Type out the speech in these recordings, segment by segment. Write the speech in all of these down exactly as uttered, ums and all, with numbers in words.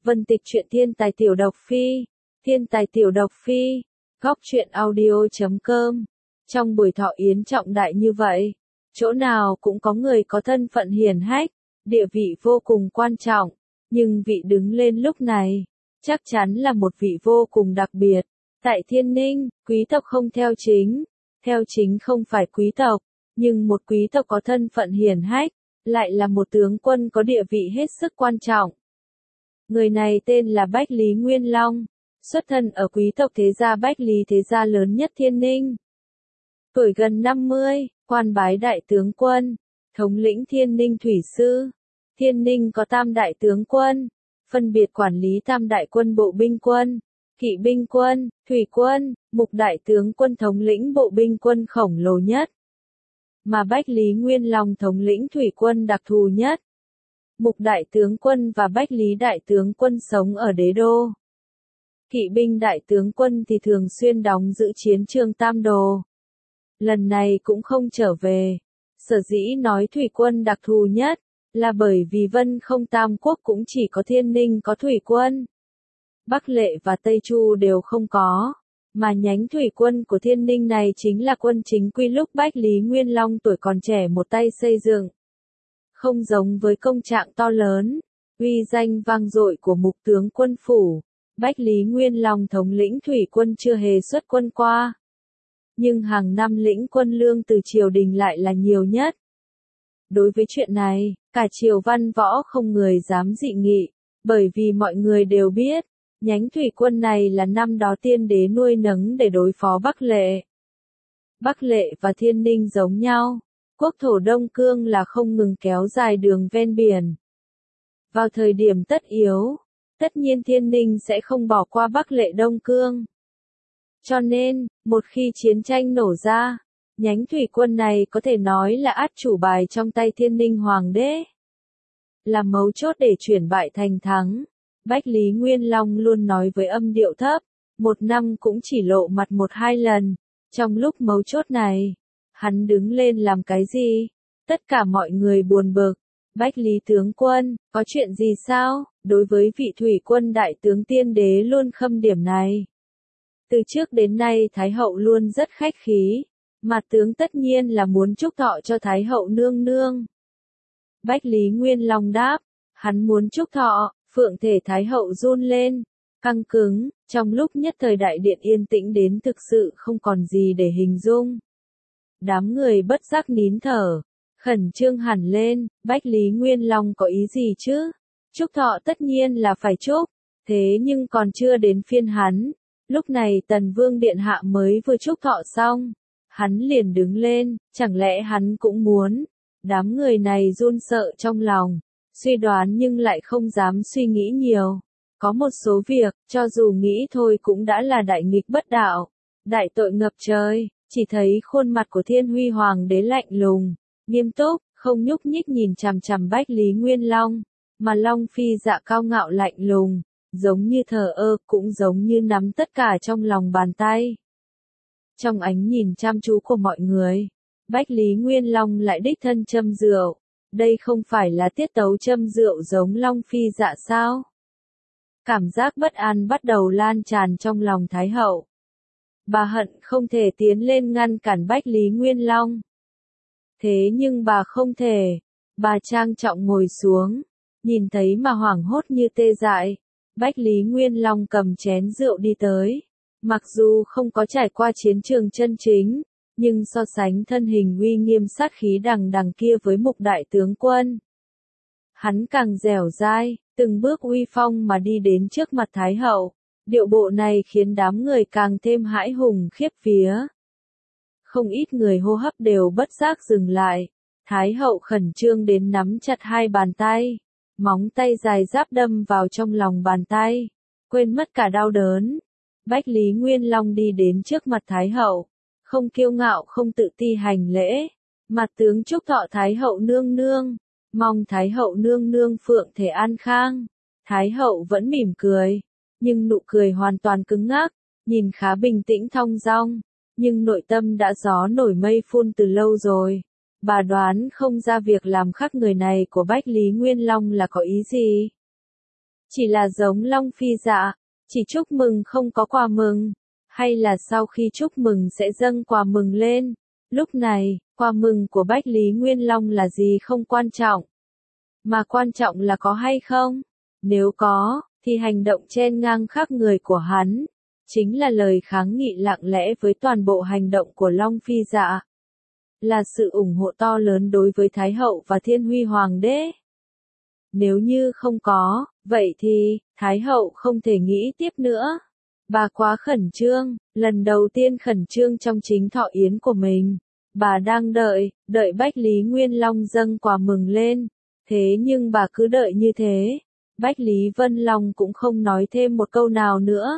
Vân Tịch truyện thiên tài tiểu độc phi, thiên tài tiểu độc phi, góc truyện audio chấm com. Trong buổi thọ yến trọng đại như vậy, chỗ nào cũng có người có thân phận hiển hách, địa vị vô cùng quan trọng, nhưng vị đứng lên lúc này, chắc chắn là một vị vô cùng đặc biệt. Tại Thiên Ninh, quý tộc không theo chính, theo chính không phải quý tộc, nhưng một quý tộc có thân phận hiển hách, lại là một tướng quân có địa vị hết sức quan trọng. Người này tên là Bách Lý Nguyên Long, xuất thân ở quý tộc thế gia Bách Lý thế gia lớn nhất Thiên Ninh. Tuổi gần năm mươi, quan bái đại tướng quân, thống lĩnh Thiên Ninh thủy sư. Thiên Ninh có tam đại tướng quân, phân biệt quản lý tam đại quân bộ binh quân, kỵ binh quân, thủy quân, mục đại tướng quân thống lĩnh bộ binh quân khổng lồ nhất. Mà Bách Lý Nguyên Long thống lĩnh thủy quân đặc thù nhất. Mục đại tướng quân và Bách Lý đại tướng quân sống ở đế đô. Kỵ binh đại tướng quân thì thường xuyên đóng giữ chiến trường Tam Đồ. Lần này cũng không trở về. Sở dĩ nói thủy quân đặc thù nhất, là bởi vì Vân Không Tam Quốc cũng chỉ có Thiên Ninh có thủy quân. Bắc Lệ và Tây Chu đều không có. Mà nhánh thủy quân của Thiên Ninh này chính là quân chính quy lúc Bách Lý Nguyên Long tuổi còn trẻ một tay xây dựng. Không giống với công trạng to lớn, uy danh vang dội của mục tướng quân phủ, Bách Lý Nguyên Long thống lĩnh thủy quân chưa hề xuất quân qua. Nhưng hàng năm lĩnh quân lương từ triều đình lại là nhiều nhất. Đối với chuyện này, cả triều văn võ không người dám dị nghị, bởi vì mọi người đều biết, nhánh thủy quân này là năm đó tiên đế nuôi nấng để đối phó Bắc Lệ. Bắc Lệ và Thiên Ninh giống nhau, quốc thổ Đông Cương là không ngừng kéo dài đường ven biển. Vào thời điểm tất yếu, tất nhiên Thiên Ninh sẽ không bỏ qua Bắc Lệ Đông Cương. Cho nên, một khi chiến tranh nổ ra, nhánh thủy quân này có thể nói là át chủ bài trong tay Thiên Ninh Hoàng đế. Là mấu chốt để chuyển bại thành thắng. Bách Lý Nguyên Long luôn nói với âm điệu thấp, một năm cũng chỉ lộ mặt một hai lần. Trong lúc mấu chốt này, hắn đứng lên làm cái gì? Tất cả mọi người buồn bực. Bách Lý tướng quân, có chuyện gì sao? Đối với vị thủy quân đại tướng tiên đế luôn khâm điểm này. Từ trước đến nay Thái hậu luôn rất khách khí, mà tướng tất nhiên là muốn chúc thọ cho Thái hậu nương nương. Bách Lý Nguyên Long đáp, hắn muốn chúc thọ. Phượng thể Thái hậu run lên, căng cứng, trong lúc nhất thời đại điện yên tĩnh đến thực sự không còn gì để hình dung. Đám người bất giác nín thở, khẩn trương hẳn lên, Bách Lý Nguyên Long có ý gì chứ? Chúc thọ tất nhiên là phải chúc, thế nhưng còn chưa đến phiên hắn. Lúc này Tần Vương Điện Hạ mới vừa chúc thọ xong, hắn liền đứng lên, chẳng lẽ hắn cũng muốn? Đám người này run sợ trong lòng. Suy đoán nhưng lại không dám suy nghĩ nhiều. Có một số việc, cho dù nghĩ thôi cũng đã là đại nghịch bất đạo, đại tội ngập trời. Chỉ thấy khuôn mặt của Thiên Huy Hoàng đế lạnh lùng, nghiêm túc, không nhúc nhích nhìn chằm chằm Bách Lý Nguyên Long, mà Long Phi dạ cao ngạo lạnh lùng, giống như thờ ơ, cũng giống như nắm tất cả trong lòng bàn tay. Trong ánh nhìn chăm chú của mọi người, Bách Lý Nguyên Long lại đích thân châm rượu. Đây không phải là tiết tấu châm rượu giống Long Phi dạ sao? Cảm giác bất an bắt đầu lan tràn trong lòng Thái hậu. Bà hận không thể tiến lên ngăn cản Bách Lý Nguyên Long. Thế nhưng bà không thể. Bà trang trọng ngồi xuống, nhìn thấy mà hoảng hốt như tê dại. Bách Lý Nguyên Long cầm chén rượu đi tới. Mặc dù không có trải qua chiến trường chân chính, nhưng so sánh thân hình uy nghiêm sát khí đằng đằng kia với mục đại tướng quân, hắn càng dẻo dai, từng bước uy phong mà đi đến trước mặt Thái hậu. Điệu bộ này khiến đám người càng thêm hãi hùng khiếp vía. Không ít người hô hấp đều bất giác dừng lại. Thái hậu khẩn trương đến nắm chặt hai bàn tay, móng tay dài giáp đâm vào trong lòng bàn tay, quên mất cả đau đớn. Bách Lý Nguyên Long đi đến trước mặt Thái hậu, không kiêu ngạo không tự ti hành lễ, mặt tướng chúc thọ Thái hậu nương nương, mong Thái hậu nương nương phượng thể an khang. Thái hậu vẫn mỉm cười, nhưng nụ cười hoàn toàn cứng ngắc, nhìn khá bình tĩnh thong dong, nhưng nội tâm đã gió nổi mây phun từ lâu rồi. Bà đoán không ra việc làm khác người này của Bách Lý Nguyên Long là có ý gì. Chỉ là giống Long Phi Dạ, chỉ chúc mừng không có quà mừng, hay là sau khi chúc mừng sẽ dâng quà mừng lên. Lúc này, quà mừng của Bách Lý Nguyên Long là gì không quan trọng, mà quan trọng là có hay không. Nếu có, thì hành động chen ngang khác người của hắn, chính là lời kháng nghị lặng lẽ với toàn bộ hành động của Long Phi Dạ. Là sự ủng hộ to lớn đối với Thái Hậu và Thiên Huy Hoàng đế. Nếu như không có, vậy thì, Thái Hậu không thể nghĩ tiếp nữa. Bà quá khẩn trương, lần đầu tiên khẩn trương trong chính thọ yến của mình. Bà đang đợi, đợi Bách Lý Nguyên Long dâng quà mừng lên. Thế nhưng bà cứ đợi như thế, Bách Lý Vân Long cũng không nói thêm một câu nào nữa.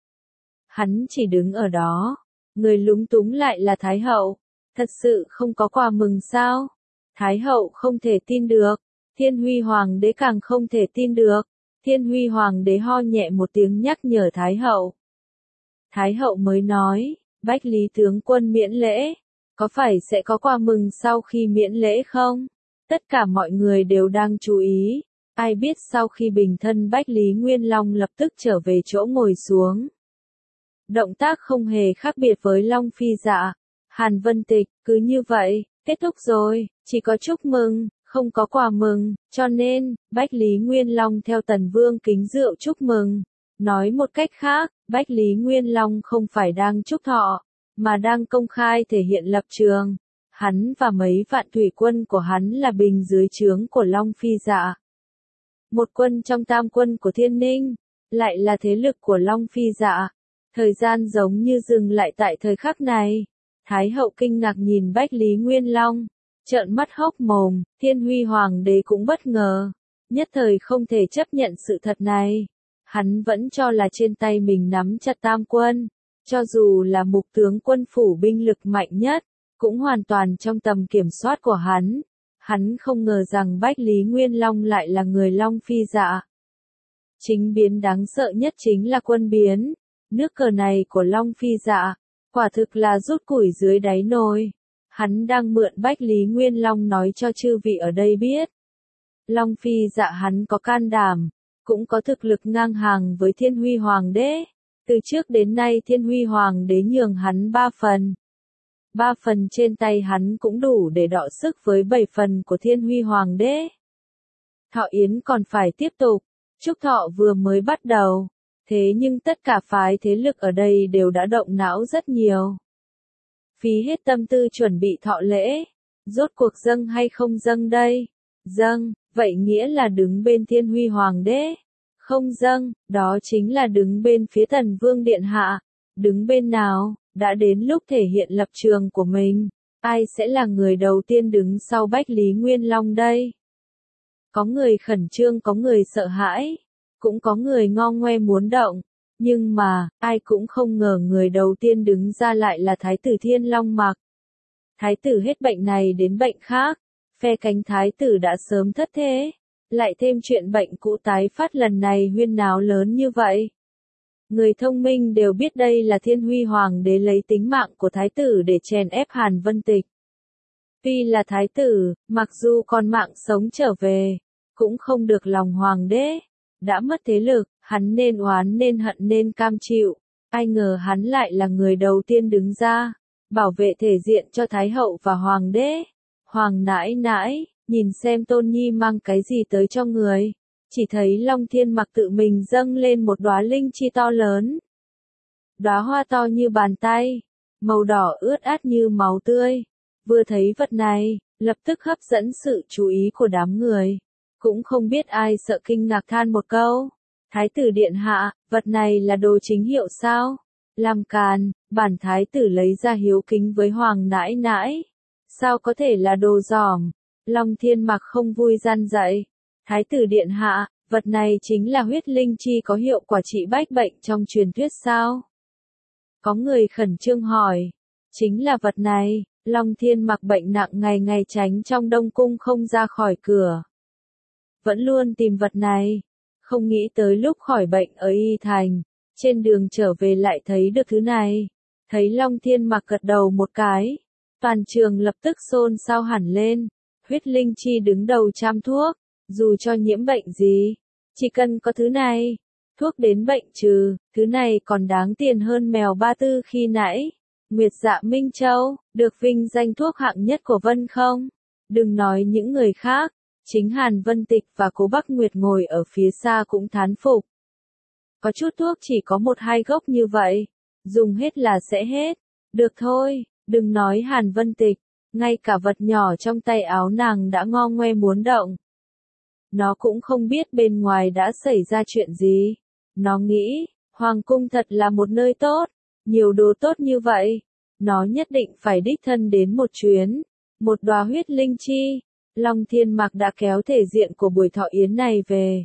Hắn chỉ đứng ở đó, người lúng túng lại là Thái Hậu. Thật sự không có quà mừng sao? Thái Hậu không thể tin được, Thiên Huy Hoàng đế càng không thể tin được. Thiên Huy Hoàng đế ho nhẹ một tiếng nhắc nhở Thái Hậu. Thái Hậu mới nói, Bách Lý tướng quân miễn lễ, có phải sẽ có quà mừng sau khi miễn lễ không? Tất cả mọi người đều đang chú ý, ai biết sau khi bình thân Bách Lý Nguyên Long lập tức trở về chỗ ngồi xuống. Động tác không hề khác biệt với Long Phi Dạ, Hàn Vân Tịch, cứ như vậy, kết thúc rồi, chỉ có chúc mừng, không có quà mừng, cho nên, Bách Lý Nguyên Long theo Tần Vương kính rượu chúc mừng. Nói một cách khác, Bách Lý Nguyên Long không phải đang chúc thọ, mà đang công khai thể hiện lập trường. Hắn và mấy vạn thủy quân của hắn là bình dưới trướng của Long Phi Dạ. Một quân trong tam quân của Thiên Ninh, lại là thế lực của Long Phi Dạ. Thời gian giống như dừng lại tại thời khắc này. Thái Hậu kinh ngạc nhìn Bách Lý Nguyên Long, trợn mắt hốc mồm. Thiên Huy Hoàng đế cũng bất ngờ, nhất thời không thể chấp nhận sự thật này. Hắn vẫn cho là trên tay mình nắm chặt tam quân, cho dù là mục tướng quân phủ binh lực mạnh nhất, cũng hoàn toàn trong tầm kiểm soát của hắn. Hắn không ngờ rằng Bách Lý Nguyên Long lại là người Long Phi Dạ. Chính biến đáng sợ nhất chính là quân biến. Nước cờ này của Long Phi Dạ, quả thực là rút củi dưới đáy nồi. Hắn đang mượn Bách Lý Nguyên Long nói cho chư vị ở đây biết. Long Phi Dạ hắn có can đảm, cũng có thực lực ngang hàng với Thiên Huy Hoàng đế. Từ trước đến nay Thiên Huy Hoàng đế nhường hắn ba phần. Ba phần trên tay hắn cũng đủ để đọ sức với bảy phần của Thiên Huy Hoàng đế. Thọ yến còn phải tiếp tục, chúc thọ vừa mới bắt đầu. Thế nhưng tất cả phái thế lực ở đây đều đã động não rất nhiều. Phí hết tâm tư chuẩn bị thọ lễ. Rốt cuộc dâng hay không dâng đây? Dâng, vậy nghĩa là đứng bên Thiên Huy Hoàng đế. Không dâng, đó chính là đứng bên phía Tần Vương Điện Hạ. Đứng bên nào, đã đến lúc thể hiện lập trường của mình. Ai sẽ là người đầu tiên đứng sau Bách Lý Nguyên Long đây? Có người khẩn trương, có người sợ hãi. Cũng có người ngo ngoe muốn động, nhưng mà, ai cũng không ngờ người đầu tiên đứng ra lại là Thái tử Thiên Long Mặc. Thái tử hết bệnh này đến bệnh khác, phe cánh thái tử đã sớm thất thế, lại thêm chuyện bệnh cũ tái phát lần này huyên náo lớn như vậy. Người thông minh đều biết đây là Thiên Huy Hoàng đế lấy tính mạng của thái tử để chèn ép Hàn Vân Tịch. Tuy là thái tử, mặc dù còn mạng sống trở về, cũng không được lòng hoàng đế. Đã mất thế lực, hắn nên oán nên hận nên cam chịu. Ai ngờ hắn lại là người đầu tiên đứng ra, bảo vệ thể diện cho Thái Hậu và Hoàng đế. Hoàng nãi nãi, nhìn xem Tôn Nhi mang cái gì tới cho người. Chỉ thấy Long Thiên Mặc tự mình dâng lên một đóa linh chi to lớn. Đóa hoa to như bàn tay, màu đỏ ướt át như máu tươi. Vừa thấy vật này, lập tức hấp dẫn sự chú ý của đám người. Cũng không biết ai sợ kinh ngạc than một câu. Thái tử điện hạ, vật này là đồ chính hiệu sao? Làm càn, bản thái tử lấy ra hiếu kính với Hoàng nãi nãi. Sao có thể là đồ giỏm? Long Thiên Mặc không vui gian dạy. Thái tử điện hạ, vật này chính là huyết linh chi có hiệu quả trị bách bệnh trong truyền thuyết sao? Có người khẩn trương hỏi. Chính là vật này, Long Thiên Mặc bệnh nặng ngày ngày tránh trong Đông Cung không ra khỏi cửa. Vẫn luôn tìm vật này, không nghĩ tới lúc khỏi bệnh ở Y Thành, trên đường trở về lại thấy được thứ này. Thấy Long Thiên Mặc gật đầu một cái, toàn trường lập tức xôn xao hẳn lên. Huyết linh chi đứng đầu trăm thuốc, dù cho nhiễm bệnh gì, Chỉ cần có thứ này, thuốc đến bệnh trừ, thứ này còn đáng tiền hơn mèo ba tư khi nãy. Nguyệt Dạ Minh Châu, được vinh danh thuốc hạng nhất của Vân không? Đừng nói những người khác, chính Hàn Vân Tịch và Cố Bắc Nguyệt ngồi ở phía xa cũng thán phục. Có chút thuốc chỉ có một hai gốc như vậy, dùng hết là sẽ hết. Được thôi, đừng nói Hàn Vân Tịch, ngay cả vật nhỏ trong tay áo nàng đã ngo ngoe muốn động. Nó cũng không biết bên ngoài đã xảy ra chuyện gì. Nó nghĩ, Hoàng cung thật là một nơi tốt, nhiều đồ tốt như vậy. Nó nhất định phải đích thân đến một chuyến, một đóa huyết linh chi. Long Thiên Mạc đã kéo thể diện của buổi thọ yến này về.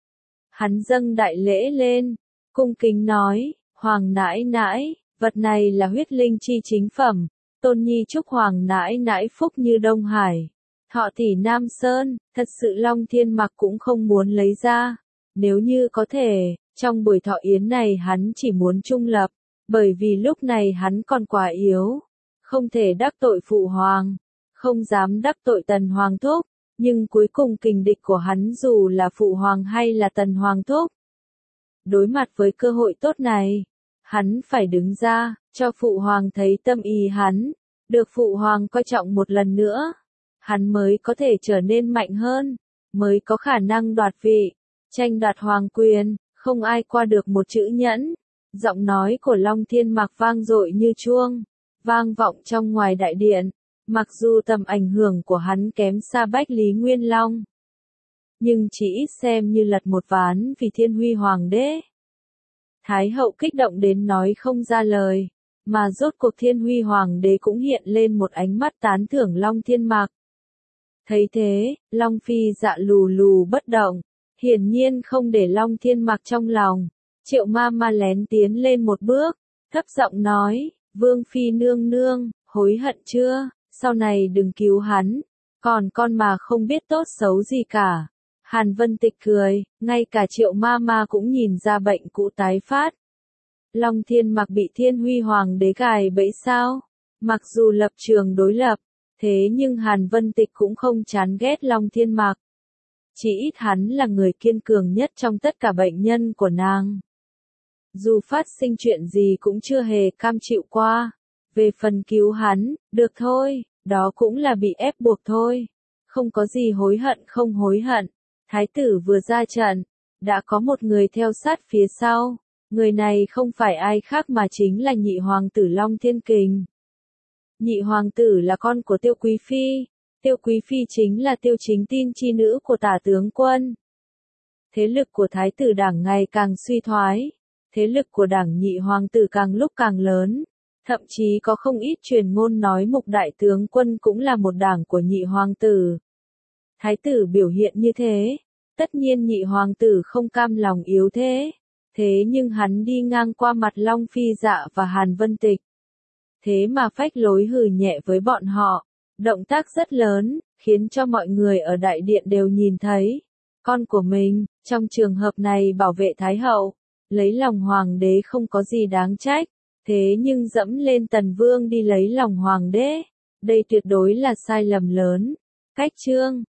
Hắn dâng đại lễ lên, cung kính nói, Hoàng nãi nãi, vật này là huyết linh chi chính phẩm, Tôn Nhi chúc Hoàng nãi nãi phúc như Đông Hải. Thọ tỷ Nam Sơn, thật sự Long Thiên Mạc cũng không muốn lấy ra. Nếu như có thể, trong buổi thọ yến này hắn chỉ muốn trung lập, bởi vì lúc này hắn còn quá yếu. Không thể đắc tội Phụ Hoàng, không dám đắc tội Tần Hoàng Thúc, nhưng cuối cùng kình địch của hắn dù là Phụ Hoàng hay là Tần Hoàng Thúc. Đối mặt với cơ hội tốt này, hắn phải đứng ra, cho Phụ Hoàng thấy tâm ý hắn, được Phụ Hoàng coi trọng một lần nữa. Hắn mới có thể trở nên mạnh hơn, mới có khả năng đoạt vị, tranh đoạt hoàng quyền, không ai qua được một chữ nhẫn. Giọng nói của Long Thiên Mạc vang dội như chuông, vang vọng trong ngoài đại điện, mặc dù tầm ảnh hưởng của hắn kém xa Bách Lý Nguyên Long. Nhưng chỉ ít xem như lật một ván vì Thiên Huy Hoàng đế. Thái hậu kích động đến nói không ra lời, mà rốt cuộc Thiên Huy Hoàng đế cũng hiện lên một ánh mắt tán thưởng Long Thiên Mạc. Thấy thế, Long Phi Dạ lù lù bất động, hiển nhiên không để Long Thiên Mạc trong lòng. Triệu ma ma lén tiến lên một bước, thấp giọng nói, Vương Phi nương nương, hối hận chưa, sau này đừng cứu hắn, còn con mà không biết tốt xấu gì cả. Hàn Vân Tịch cười, ngay cả Triệu ma ma cũng nhìn ra bệnh cũ tái phát. Long Thiên Mạc bị Thiên Huy Hoàng đế gài bẫy sao? Mặc dù lập trường đối lập, thế nhưng Hàn Vân Tịch cũng không chán ghét Long Thiên Mạc. Chỉ ít hắn là người kiên cường nhất trong tất cả bệnh nhân của nàng. Dù phát sinh chuyện gì cũng chưa hề cam chịu qua. Về phần cứu hắn, được thôi, đó cũng là bị ép buộc thôi. Không có gì hối hận không hối hận. Thái tử vừa ra trận, đã có một người theo sát phía sau. Người này không phải ai khác mà chính là nhị hoàng tử Long Thiên Kình. Nhị hoàng tử là con của Tiêu Quý Phi. Tiêu Quý Phi chính là Tiêu Chính Tin chi nữ của Tả tướng quân. Thế lực của Thái tử đảng ngày càng suy thoái. Thế lực của đảng nhị hoàng tử càng lúc càng lớn. Thậm chí có không ít truyền ngôn nói Mục đại tướng quân cũng là một đảng của nhị hoàng tử. Thái tử biểu hiện như thế. Tất nhiên nhị hoàng tử không cam lòng yếu thế. Thế nhưng hắn đi ngang qua mặt Long Phi Dạ và Hàn Vân Tịch. Thế mà phách lối hừ nhẹ với bọn họ. Động tác rất lớn, khiến cho mọi người ở đại điện đều nhìn thấy. Con của mình, trong trường hợp này bảo vệ Thái hậu, lấy lòng hoàng đế không có gì đáng trách. Thế nhưng dẫm lên Tần Vương đi lấy lòng hoàng đế, đây tuyệt đối là sai lầm lớn. Cách chương